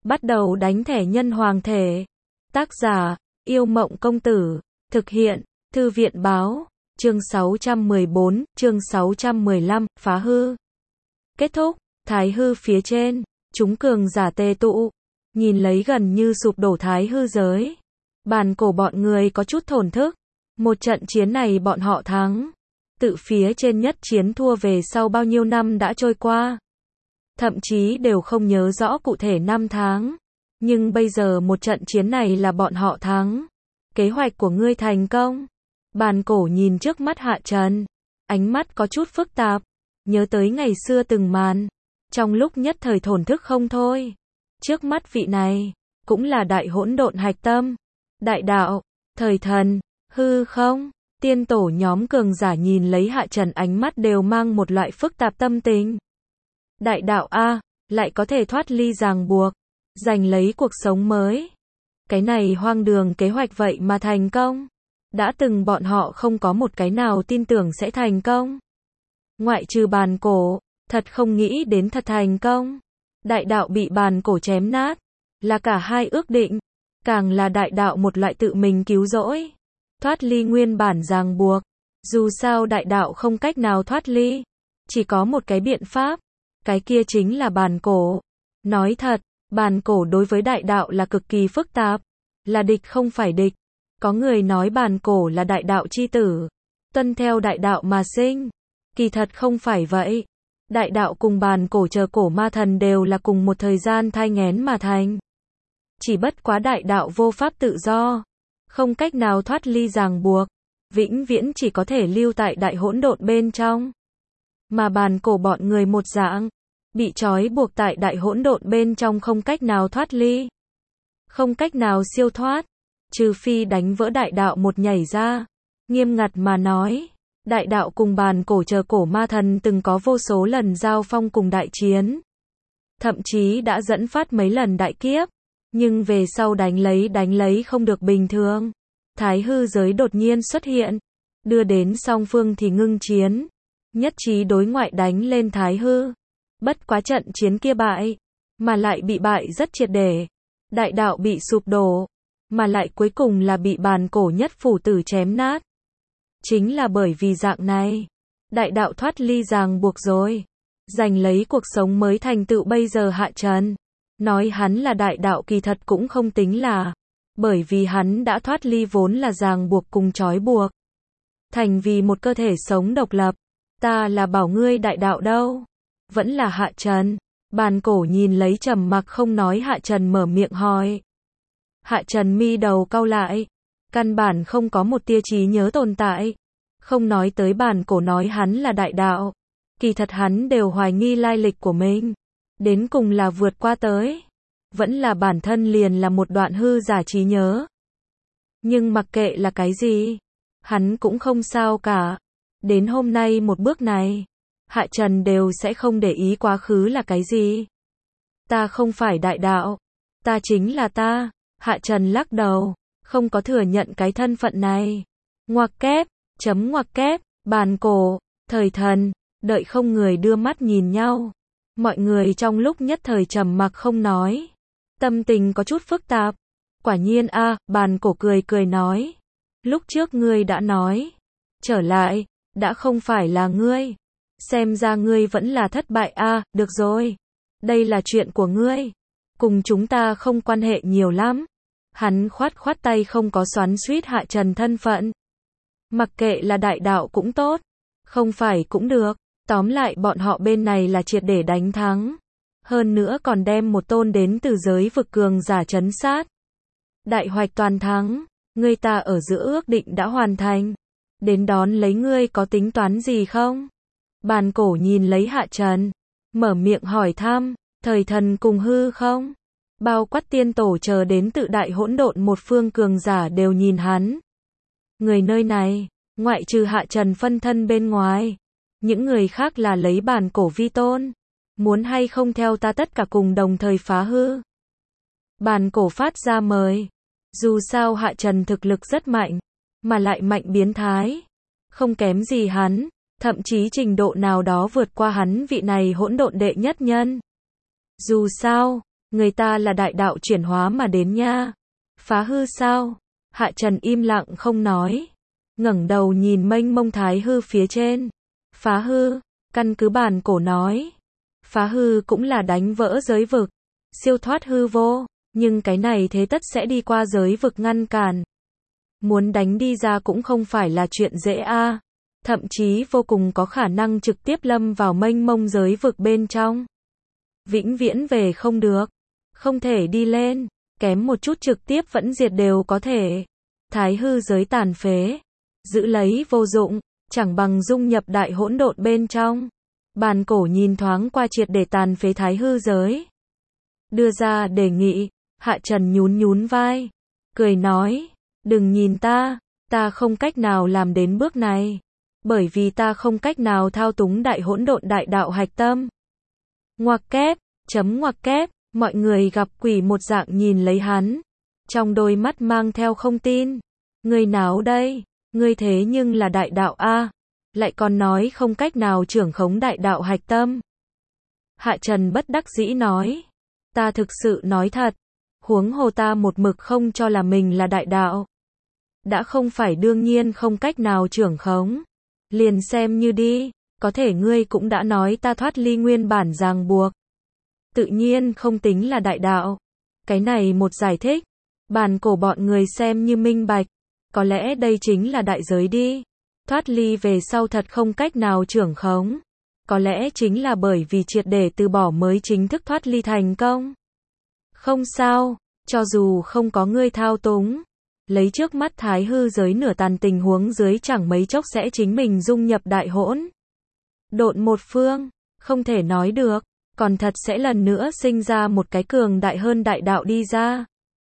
Bắt đầu đánh thẻ nhân hoàng thể. Tác giả, Yêu Mộng Công Tử. Thực hiện, Thư viện báo. Chương 614, chương 615, phá hư. Kết thúc, thái hư phía trên, chúng cường giả tề tụ. Nhìn lấy gần như sụp đổ thái hư giới. Bàn cổ bọn người có chút thổn thức. Một trận chiến này bọn họ thắng. Tự phía trên nhất chiến thua về sau bao nhiêu năm đã trôi qua. Thậm chí đều không nhớ rõ cụ thể năm tháng. Nhưng bây giờ một trận chiến này là bọn họ thắng. Kế hoạch của ngươi thành công. Bàn cổ nhìn trước mắt Hạ Trần. Ánh mắt có chút phức tạp. Nhớ tới ngày xưa từng màn. Trong lúc nhất thời thổn thức không thôi. Trước mắt vị này, cũng là đại hỗn độn hạch tâm. Đại đạo, thời thần, hư không. Tiên tổ nhóm cường giả nhìn lấy Hạ Trần ánh mắt đều mang một loại phức tạp tâm tình. Đại đạo A, lại có thể thoát ly ràng buộc, giành lấy cuộc sống mới. Cái này hoang đường kế hoạch vậy mà thành công. Đã từng bọn họ không có một cái nào tin tưởng sẽ thành công. Ngoại trừ bàn cổ, thật không nghĩ đến thật thành công. Đại đạo bị bàn cổ chém nát, là cả hai ước định, càng là đại đạo một loại tự mình cứu rỗi. Thoát ly nguyên bản ràng buộc. Dù sao đại đạo không cách nào thoát ly. Chỉ có một cái biện pháp. Cái kia chính là bàn cổ. Nói thật, bàn cổ đối với đại đạo là cực kỳ phức tạp. Là địch không phải địch. Có người nói bàn cổ là đại đạo chi tử. Tuân theo đại đạo mà sinh. Kỳ thật không phải vậy. Đại đạo cùng bàn cổ chờ cổ ma thần đều là cùng một thời gian thai nghén mà thành. Chỉ bất quá đại đạo vô pháp tự do. Không cách nào thoát ly ràng buộc. Vĩnh viễn chỉ có thể lưu tại đại hỗn độn bên trong. Mà bàn cổ bọn người một dạng. Bị trói buộc tại đại hỗn độn bên trong không cách nào thoát ly. Không cách nào siêu thoát. Trừ phi đánh vỡ đại đạo một nhảy ra. Nghiêm ngặt mà nói. Đại đạo cùng bàn cổ chờ cổ ma thần từng có vô số lần giao phong cùng đại chiến. Thậm chí đã dẫn phát mấy lần đại kiếp. Nhưng về sau đánh lấy không được bình thường. Thái hư giới đột nhiên xuất hiện. Đưa đến song phương thì ngưng chiến. Nhất trí đối ngoại đánh lên thái hư. Bất quá trận chiến kia bại. Mà lại bị bại rất triệt để. Đại đạo bị sụp đổ. Mà lại cuối cùng là bị bàn cổ nhất phủ tử chém nát. Chính là bởi vì dạng này. Đại đạo thoát ly ràng buộc rồi. Giành lấy cuộc sống mới thành tựu bây giờ Hạ Trần. Nói hắn là đại đạo kỳ thật cũng không tính là. Bởi vì hắn đã thoát ly vốn là ràng buộc cùng trói buộc. Thành vì một cơ thể sống độc lập. Ta là bảo ngươi đại đạo đâu. Vẫn là Hạ Trần. Bàn cổ nhìn lấy trầm mặc không nói Hạ Trần mở miệng hỏi. Hạ Trần mi đầu cau lại. Căn bản không có một tia trí nhớ tồn tại. Không nói tới bàn cổ nói hắn là đại đạo. Kỳ thật hắn đều hoài nghi lai lịch của mình. Đến cùng là vượt qua tới. Vẫn là bản thân liền là một đoạn hư giả trí nhớ. Nhưng mặc kệ là cái gì. Hắn cũng không sao cả. Đến hôm nay một bước này. Hạ Trần đều sẽ không để ý quá khứ là cái gì. Ta không phải đại đạo. Ta chính là ta. Hạ Trần lắc đầu. Không có thừa nhận cái thân phận này. Ngoặc kép. Chấm ngoặc kép. Bàn cổ. Thời thần. Đợi không người đưa mắt nhìn nhau. Mọi người trong lúc nhất thời trầm mặc không nói. Tâm tình có chút phức tạp. Quả nhiên a, bàn cổ cười cười nói. Lúc trước ngươi đã nói. Trở lại, đã không phải là ngươi. Xem ra ngươi vẫn là thất bại a, được rồi. Đây là chuyện của ngươi. Cùng chúng ta không quan hệ nhiều lắm. Hắn khoát tay không có xoắn xuýt Hạ Trần thân phận. Mặc kệ là đại đạo cũng tốt. Không phải cũng được. Tóm lại bọn họ bên này là triệt để đánh thắng. Hơn nữa còn đem một tôn đến từ giới vực cường giả trấn sát. Đại hoạch toàn thắng. Ngươi ta ở giữa ước định đã hoàn thành. Đến đón lấy ngươi có tính toán gì không? Bàn cổ nhìn lấy Hạ Trần. Mở miệng hỏi thăm. Thời thần cùng hư không? Bao quát tiên tổ chờ đến tự đại hỗn độn một phương cường giả đều nhìn hắn. Người nơi này, ngoại trừ Hạ Trần phân thân bên ngoài. Những người khác là lấy bàn cổ vi tôn. Muốn hay không theo ta tất cả cùng đồng thời phá hư. Bàn cổ phát ra mời. Dù sao Hạ Trần thực lực rất mạnh. Mà lại mạnh biến thái. Không kém gì hắn. Thậm chí trình độ nào đó vượt qua hắn vị này hỗn độn đệ nhất nhân. Dù sao, Người ta là đại đạo chuyển hóa mà đến nha. Phá hư sao? Hạ Trần im lặng không nói. Ngẩng đầu nhìn mênh mông thái hư phía trên. Phá hư, căn cứ bản cổ nói. Phá hư cũng là đánh vỡ giới vực. Siêu thoát hư vô. Nhưng cái này thế tất sẽ đi qua giới vực ngăn cản. Muốn đánh đi ra cũng không phải là chuyện dễ a. Thậm chí vô cùng có khả năng trực tiếp lâm vào mênh mông giới vực bên trong. Vĩnh viễn về không được. Không thể đi lên. Kém một chút trực tiếp vẫn diệt đều có thể. Thái hư giới tàn phế. Giữ lấy vô dụng. Chẳng bằng dung nhập đại hỗn độn bên trong. Bàn cổ nhìn thoáng qua triệt để tàn phế thái hư giới. Đưa ra đề nghị. Hạ Trần nhún nhún vai. Cười nói. Đừng nhìn ta không cách nào làm đến bước này. Bởi vì ta không cách nào thao túng đại hỗn độn đại đạo hạch tâm. Ngoặc kép, chấm ngoặc kép, mọi người gặp quỷ một dạng nhìn lấy hắn. Trong đôi mắt mang theo không tin. Ngươi nào đây? Ngươi thế nhưng là đại đạo a, lại còn nói không cách nào trưởng khống đại đạo hạch tâm. Hạ Trần bất đắc dĩ nói. Ta thực sự nói thật. Huống hồ ta một mực không cho là mình là đại đạo. Đã không phải đương nhiên không cách nào trưởng khống. Liền xem như đi, có thể ngươi cũng đã nói ta thoát ly nguyên bản ràng buộc. Tự nhiên không tính là đại đạo. Cái này một giải thích. Bàn cổ bọn người xem như minh bạch. Có lẽ đây chính là đại giới đi. Thoát ly về sau thật không cách nào trưởng khống. Có lẽ chính là bởi vì triệt để từ bỏ mới chính thức thoát ly thành công. Không sao, cho dù không có ngươi thao túng. Lấy trước mắt thái hư giới nửa tàn tình huống dưới chẳng mấy chốc sẽ chính mình dung nhập đại hỗn độn một phương, không thể nói được, còn thật sẽ lần nữa sinh ra một cái cường đại hơn đại đạo đi ra.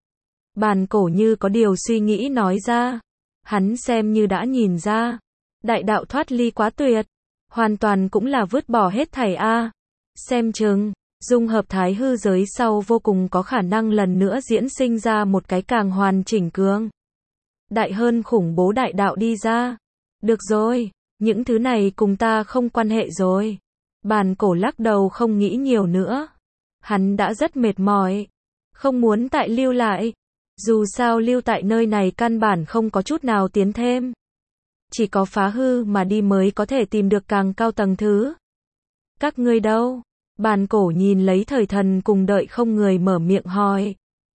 Bàn cổ như có điều suy nghĩ nói ra, hắn xem như đã nhìn ra, đại đạo thoát ly quá tuyệt, hoàn toàn cũng là vứt bỏ hết thảy a. Xem chừng, dung hợp thái hư giới sau vô cùng có khả năng lần nữa diễn sinh ra một cái càng hoàn chỉnh cường đại hơn khủng bố đại đạo đi ra. Được rồi, những thứ này cùng ta không quan hệ rồi. Bàn cổ lắc đầu không nghĩ nhiều nữa. Hắn đã rất mệt mỏi, không muốn tại lưu lại. Dù sao lưu tại nơi này căn bản không có chút nào tiến thêm. Chỉ có phá hư mà đi mới có thể tìm được càng cao tầng thứ. Các ngươi đâu? Bàn cổ nhìn lấy thời thần cùng đợi không người mở miệng hỏi.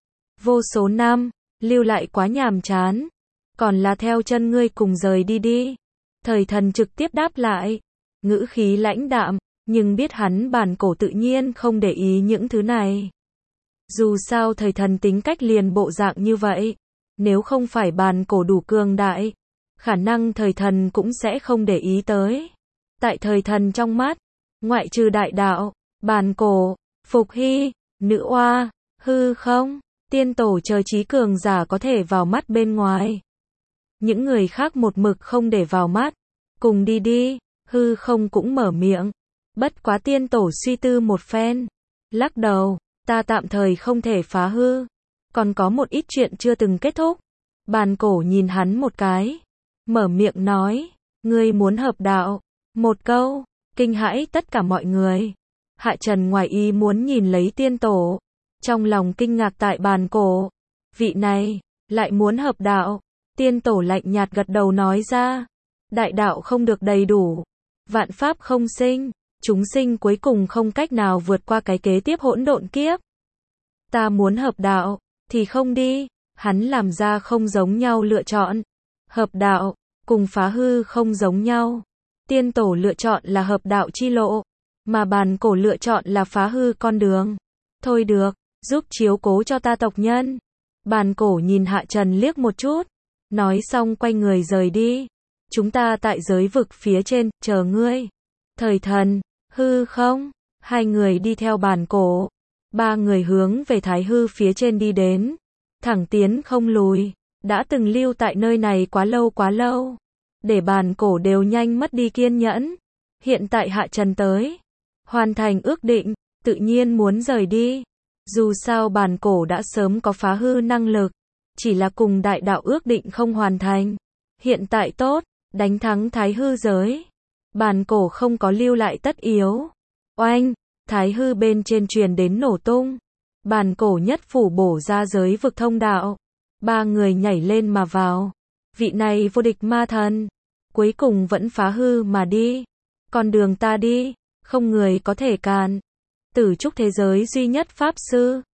Vô số năm, lưu lại quá nhàm chán. Còn là theo chân ngươi cùng rời đi đi. Thời thần trực tiếp đáp lại. Ngữ khí lãnh đạm, nhưng biết hắn bàn cổ tự nhiên không để ý những thứ này. Dù sao thời thần tính cách liền bộ dạng như vậy. Nếu không phải bàn cổ đủ cường đại, khả năng thời thần cũng sẽ không để ý tới. Tại thời thần trong mắt, ngoại trừ đại đạo, bàn cổ, Phục Hy, nữ oa, hư không, tiên tổ chờ trí cường giả có thể vào mắt bên ngoài. Những người khác một mực không để vào mắt. Cùng đi đi, hư không cũng mở miệng. Bất quá tiên tổ suy tư một phen. Lắc đầu, ta tạm thời không thể phá hư. Còn có một ít chuyện chưa từng kết thúc. Bàn cổ nhìn hắn một cái. Mở miệng nói, ngươi muốn hợp đạo. Một câu, kinh hãi tất cả mọi người. Hạ Trần ngoài ý muốn nhìn lấy tiên tổ. Trong lòng kinh ngạc tại bàn cổ. Vị này, lại muốn hợp đạo. Tiên tổ lạnh nhạt gật đầu nói ra. Đại đạo không được đầy đủ. Vạn pháp không sinh. Chúng sinh cuối cùng không cách nào vượt qua cái kế tiếp hỗn độn kiếp. Ta muốn hợp đạo, thì không đi. Hắn làm ra không giống nhau lựa chọn. Hợp đạo, cùng phá hư không giống nhau. Tiên tổ lựa chọn là hợp đạo chi lộ. Mà bàn cổ lựa chọn là phá hư con đường. Thôi được, giúp chiếu cố cho ta tộc nhân. Bàn cổ nhìn Hạ Trần liếc một chút. Nói xong quay người rời đi. Chúng ta tại giới vực phía trên, chờ ngươi. Thời thần, hư không, hai người đi theo bàn cổ. Ba người hướng về thái hư phía trên đi đến. Thẳng tiến không lùi. Đã từng lưu tại nơi này quá lâu. Để bàn cổ đều nhanh mất đi kiên nhẫn. Hiện tại Hạ Trần tới. Hoàn thành ước định, tự nhiên muốn rời đi. Dù sao bàn cổ đã sớm có phá hư năng lực. Chỉ là cùng đại đạo ước định không hoàn thành. Hiện tại tốt, đánh thắng thái hư giới. Bàn cổ không có lưu lại tất yếu. Oanh, thái hư bên trên truyền đến nổ tung. Bản cổ nhất phủ bổ ra giới vực thông đạo. Ba người nhảy lên mà vào. Vị này vô địch ma thần. Cuối cùng vẫn phá hư mà đi. Con đường ta đi. Không người có thể cản. Tử trúc thế giới duy nhất pháp sư.